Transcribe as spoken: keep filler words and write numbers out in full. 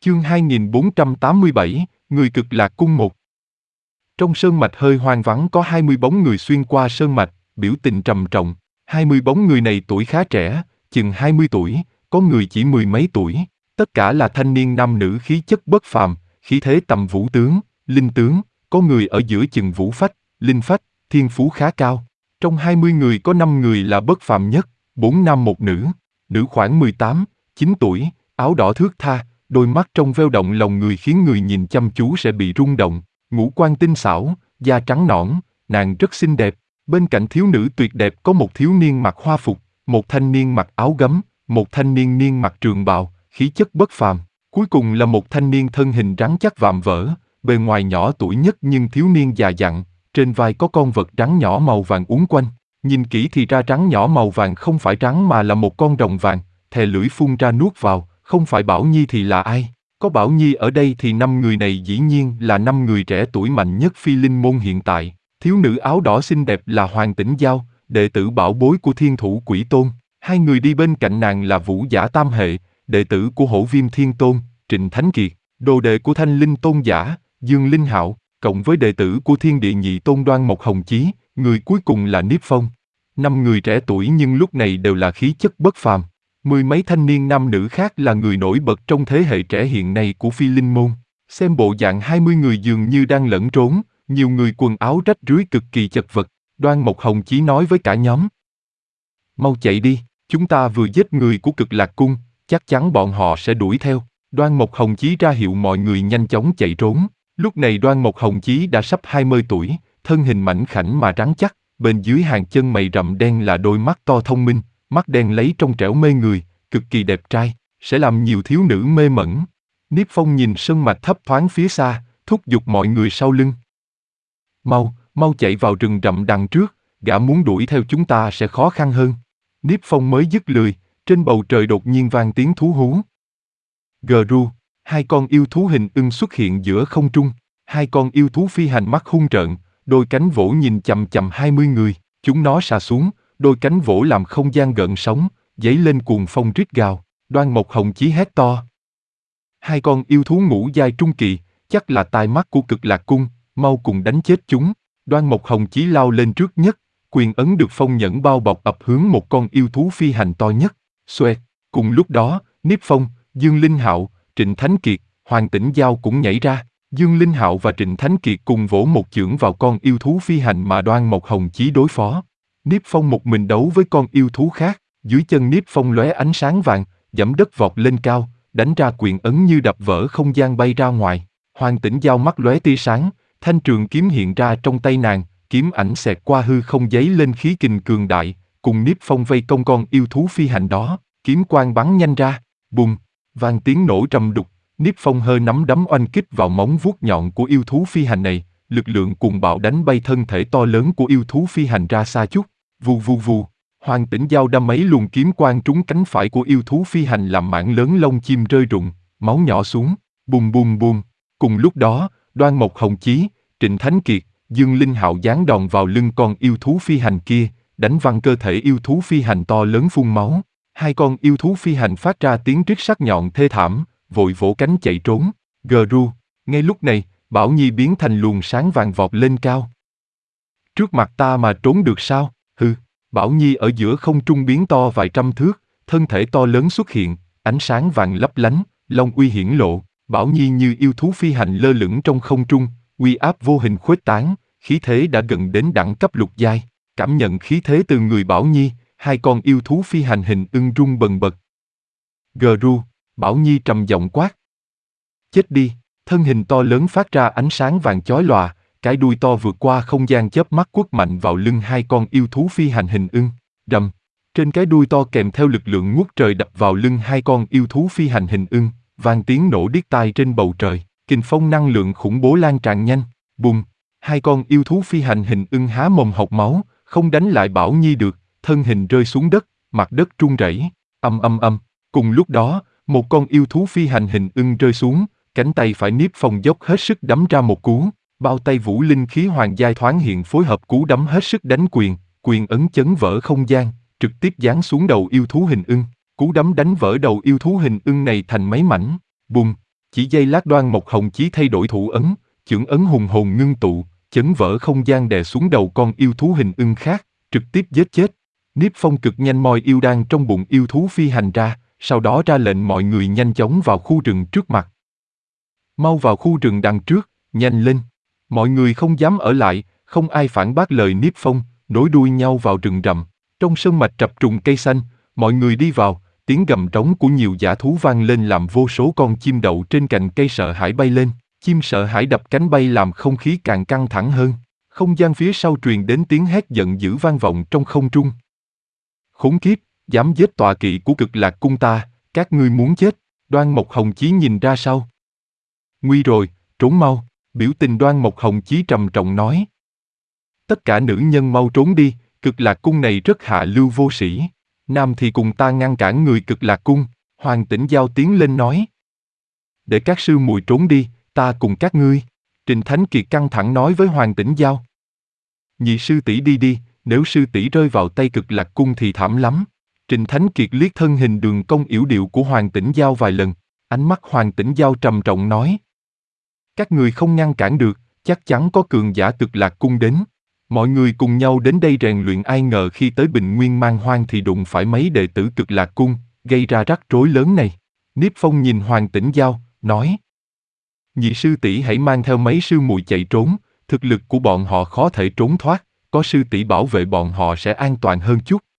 Chương hai nghìn bốn trăm tám mươi bảy, Người cực lạc cung một. Trong sơn mạch hơi hoang vắng có hai mươi bóng người xuyên qua sơn mạch, biểu tình trầm trọng. hai mươi bóng người này tuổi khá trẻ, chừng hai mươi tuổi, có người chỉ mười mấy tuổi. Tất cả là thanh niên nam nữ khí chất bất phàm, khí thế tầm vũ tướng, linh tướng, có người ở giữa chừng vũ phách, linh phách, thiên phú khá cao. Trong hai mươi người có năm người là bất phàm nhất, bốn nam một nữ. Nữ khoảng mười tám, chín tuổi, áo đỏ thướt tha, đôi mắt trong veo động lòng người khiến người nhìn chăm chú sẽ bị rung động. Ngũ quan tinh xảo, da trắng nõn, nàng rất xinh đẹp. Bên cạnh thiếu nữ tuyệt đẹp có một thiếu niên mặc hoa phục, một thanh niên mặc áo gấm, một thanh niên niên mặc trường bào, khí chất bất phàm. Cuối cùng là một thanh niên thân hình rắn chắc vạm vỡ, bề ngoài nhỏ tuổi nhất nhưng thiếu niên già dặn, trên vai có con vật rắn nhỏ màu vàng uốn quanh. Nhìn kỹ thì ra rắn nhỏ màu vàng không phải rắn mà là một con rồng vàng, thè lưỡi phun ra nuốt vào, không phải Bảo Nhi thì là ai? Có Bảo Nhi ở đây thì năm người này dĩ nhiên là năm người trẻ tuổi mạnh nhất Phi Linh môn hiện tại. Thiếu nữ áo đỏ xinh đẹp là Hoàng Tĩnh Giao, đệ tử bảo bối của Thiên Thủ Quỷ Tôn. Hai người đi bên cạnh nàng là Vũ Giả Tam Hệ, đệ tử của Hổ Viêm Thiên Tôn, Trịnh Thánh Kiệt, đồ đệ của Thanh Linh Tôn Giả, Dương Linh Hạo, cộng với đệ tử của Thiên Địa Nhị Tôn Đoan Mộc Hồng Chí, người cuối cùng là Niếp Phong. Năm người trẻ tuổi nhưng lúc này đều là khí chất bất phàm. Mười mấy thanh niên nam nữ khác là người nổi bật trong thế hệ trẻ hiện nay của Phi Linh môn. Xem bộ dạng hai mươi người dường như đang lẫn trốn, nhiều người quần áo rách rưới cực kỳ chật vật. Đoan Mộc Hồng Chí nói với cả nhóm: mau chạy đi, chúng ta vừa giết người của Cực Lạc Cung, chắc chắn bọn họ sẽ đuổi theo. Đoan Mộc Hồng Chí ra hiệu mọi người nhanh chóng chạy trốn. Lúc này Đoan Mộc Hồng Chí đã sắp hai mươi tuổi, thân hình mảnh khảnh mà rắn chắc, bên dưới hàng chân mày rậm đen là đôi mắt to thông minh, mắt đen lấy trong trẻo mê người, cực kỳ đẹp trai, sẽ làm nhiều thiếu nữ mê mẩn. Niếp Phong nhìn sơn mạch thấp thoáng phía xa, thúc giục mọi người sau lưng: mau, mau chạy vào rừng rậm đằng trước, gã muốn đuổi theo chúng ta sẽ khó khăn hơn. Niếp Phong mới dứt lời, trên bầu trời đột nhiên vang tiếng thú hú. Gru, hai con yêu thú hình ưng xuất hiện giữa không trung. Hai con yêu thú phi hành mắt hung trợn, đôi cánh vỗ nhìn chằm chằm hai mươi người. Chúng nó xà xuống, đôi cánh vỗ làm không gian gợn sóng, dấy lên cuồng phong rít gào. Đoan Mộc Hồng Chí hét to: hai con yêu thú ngũ giai trung kỳ, chắc là tai mắt của Cực Lạc Cung, mau cùng đánh chết chúng. Đoan Mộc Hồng Chí lao lên trước nhất, quyền ấn được phong nhẫn bao bọc ập hướng một con yêu thú phi hành to nhất. Xoẹt, cùng lúc đó, Niếp Phong, Dương Linh Hạo, Trịnh Thánh Kiệt, Hoàng Tĩnh Giao cũng nhảy ra. Dương Linh Hạo và Trịnh Thánh Kiệt cùng vỗ một chưởng vào con yêu thú phi hành mà Đoan Mộc Hồng Chí đối phó. Niếp Phong một mình đấu với con yêu thú khác, dưới chân Niếp Phong lóe ánh sáng vàng, giẫm đất vọt lên cao, đánh ra quyền ấn như đập vỡ không gian bay ra ngoài. Hoàng Tĩnh Giao mắt lóe tia sáng, thanh trường kiếm hiện ra trong tay nàng, kiếm ảnh xẹt qua hư không giấy lên khí kình cường đại, cùng Niếp Phong vây công con yêu thú phi hành đó, kiếm quang bắn nhanh ra, bùm, vang tiếng nổ trầm đục. Niếp Phong hơi nắm đấm oanh kích vào móng vuốt nhọn của yêu thú phi hành này, lực lượng cuồng bạo đánh bay thân thể to lớn của yêu thú phi hành ra xa chút. Vù vù vù, Hoàng Tĩnh Giao đâm mấy luồng kiếm quang trúng cánh phải của yêu thú phi hành làm mảng lớn lông chim rơi rụng, máu nhỏ xuống. Bùm bùm bùm. Cùng lúc đó, Đoan Mộc Hồng Chí, Trịnh Thánh Kiệt, Dương Linh Hạo giáng đòn vào lưng con yêu thú phi hành kia, đánh văng cơ thể yêu thú phi hành to lớn phun máu. Hai con yêu thú phi hành phát ra tiếng rít sắc nhọn thê thảm, vội vỗ cánh chạy trốn. Gru, ngay lúc này, Bảo Nhi biến thành luồng sáng vàng vọt lên cao. Trước mặt ta mà trốn được sao? Hừ. Bảo Nhi ở giữa không trung biến to vài trăm thước, thân thể to lớn xuất hiện, ánh sáng vàng lấp lánh, long uy hiển lộ. Bảo Nhi như yêu thú phi hành lơ lửng trong không trung, uy áp vô hình khuếch tán, khí thế đã gần đến đẳng cấp lục giai. Cảm nhận khí thế từ người Bảo Nhi, hai con yêu thú phi hành hình ưng rung bần bật. Gru, Bảo Nhi trầm giọng quát: chết đi. Thân hình to lớn phát ra ánh sáng vàng chói lòa, cái đuôi to vượt qua không gian chớp mắt quất mạnh vào lưng hai con yêu thú phi hành hình ưng. Rầm, trên cái đuôi to kèm theo lực lượng ngút trời đập vào lưng hai con yêu thú phi hành hình ưng, vang tiếng nổ điếc tai trên bầu trời, kình phong năng lượng khủng bố lan tràn nhanh. Bùm, hai con yêu thú phi hành hình ưng há mồm hộc máu, không đánh lại Bảo Nhi được, thân hình rơi xuống đất, mặt đất rung rẩy. Âm âm âm. Cùng lúc đó, một con yêu thú phi hành hình ưng rơi xuống, cánh tay phải Niếp Phong dốc hết sức đấm ra một cú, bao tay vũ linh khí hoàng giai thoáng hiện phối hợp cú đấm hết sức đánh quyền, quyền ấn chấn vỡ không gian, trực tiếp giáng xuống đầu yêu thú hình ưng. Cú đấm đánh vỡ đầu yêu thú hình ưng này thành mấy mảnh. Bùm, Chỉ giây lát Đoan Mộc Hồng Chí thay đổi thủ ấn, chưởng ấn hùng hồn ngưng tụ, chấn vỡ không gian đè xuống đầu con yêu thú hình ưng khác, trực tiếp giết chết. Niếp Phong cực nhanh moi yêu đan trong bụng yêu thú phi hành ra, sau đó ra lệnh mọi người nhanh chóng vào khu rừng trước mặt. Mau vào khu rừng đằng trước, nhanh lên. Mọi người không dám ở lại, không ai phản bác lời Niếp Phong, nối đuôi nhau vào rừng rậm. Trong sơn mạch trập trùng cây xanh, mọi người đi vào, tiếng gầm trống của nhiều dã thú vang lên làm vô số con chim đậu trên cành cây sợ hãi bay lên. Chim sợ hãi đập cánh bay làm không khí càng căng thẳng hơn. Không gian phía sau truyền đến tiếng hét giận dữ vang vọng trong không trung. Khốn kiếp, dám giết tọa kỵ của Cực Lạc cung ta, các ngươi muốn chết. Đoan Mộc Hồng Chí nhìn ra sau. Nguy rồi, trốn mau. Biểu tình Đoan Mộc Hồng Chí trầm trọng nói. Tất cả nữ nhân mau trốn đi, Cực Lạc cung này rất hạ lưu vô sĩ. Nam thì cùng ta ngăn cản người Cực Lạc cung. Hoàng Tĩnh Giao tiến lên nói. Để các sư muội trốn đi, ta cùng các ngươi. Trình Thánh Kiệt căng thẳng nói với Hoàng Tĩnh Giao. Nhị sư tỷ đi đi, nếu sư tỷ rơi vào tay Cực Lạc cung thì thảm lắm. Trình Thánh Kiệt liếc thân hình đường cong yểu điệu của Hoàng Tĩnh Giao vài lần, ánh mắt Hoàng Tĩnh Giao trầm trọng nói. Các người không ngăn cản được, chắc chắn có cường giả Cực Lạc cung đến. Mọi người cùng nhau đến đây rèn luyện, ai ngờ khi tới Bình Nguyên Man Hoang thì đụng phải mấy đệ tử Cực Lạc cung, gây ra rắc rối lớn này. Niếp Phong nhìn Hoàng Tĩnh Giao, nói. Nhị sư tỷ hãy mang theo mấy sư muội chạy trốn, thực lực của bọn họ khó thể trốn thoát, có sư tỷ bảo vệ bọn họ sẽ an toàn hơn chút.